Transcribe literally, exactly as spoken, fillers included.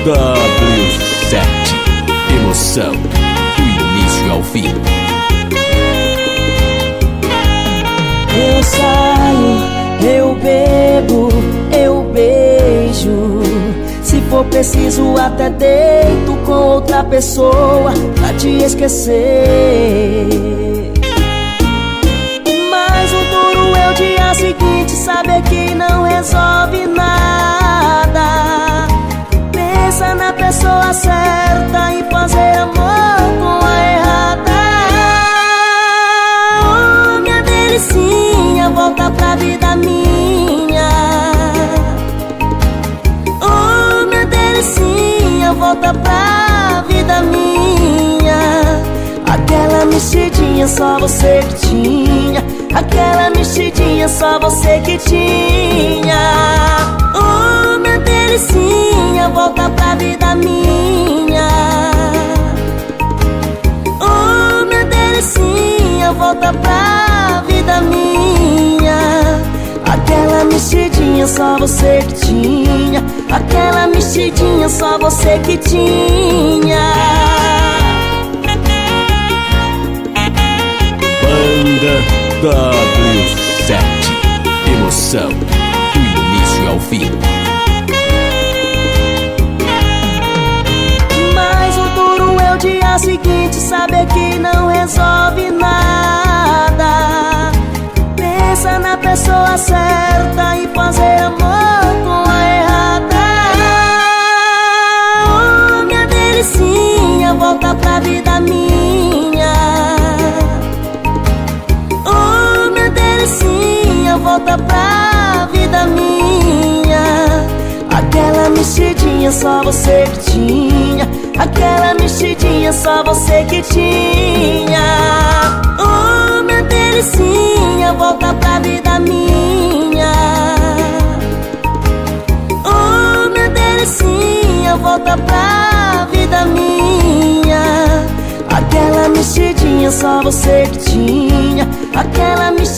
W sete, emoção do início ao fim. Eu saio, eu bebo, eu beijo. Se for preciso até deito com outra pessoa pra te esquecer. Mas o duro é o dia seguinte saber que não resolve nada. Pensa na pessoa certa e fazer amor com a errada. Oh, minha delicinha, volta pra vida minha. Oh, minha delicinha, volta pra vida minha. Aquela mexidinha só você que tinha. Aquela mexidinha só você que tinha. Oh, minha delicinha, volta pra vida minha. Oh, minha delicinha, volta pra vida minha. Aquela mexidinha só você que tinha. Aquela mexidinha só você que tinha. Banda W sete, emoção do início ao fim. Mas o duro é o dia seguinte saber que não resolve nada. Pensa na pessoa certa e fazer amor com a errada. Oh, minha delicinha, volta pra vida minha. Oh, minha delicinha, volta pra vida minha. Aquela mexidinha só você que tinha. Aquela mexidinha só você que tinha. Oh, minha delicinha, volta pra vida minha. Oh, minha delicinha, volta pra vida minha. Aquela mexidinha só você que tinha. Aquela mexidinha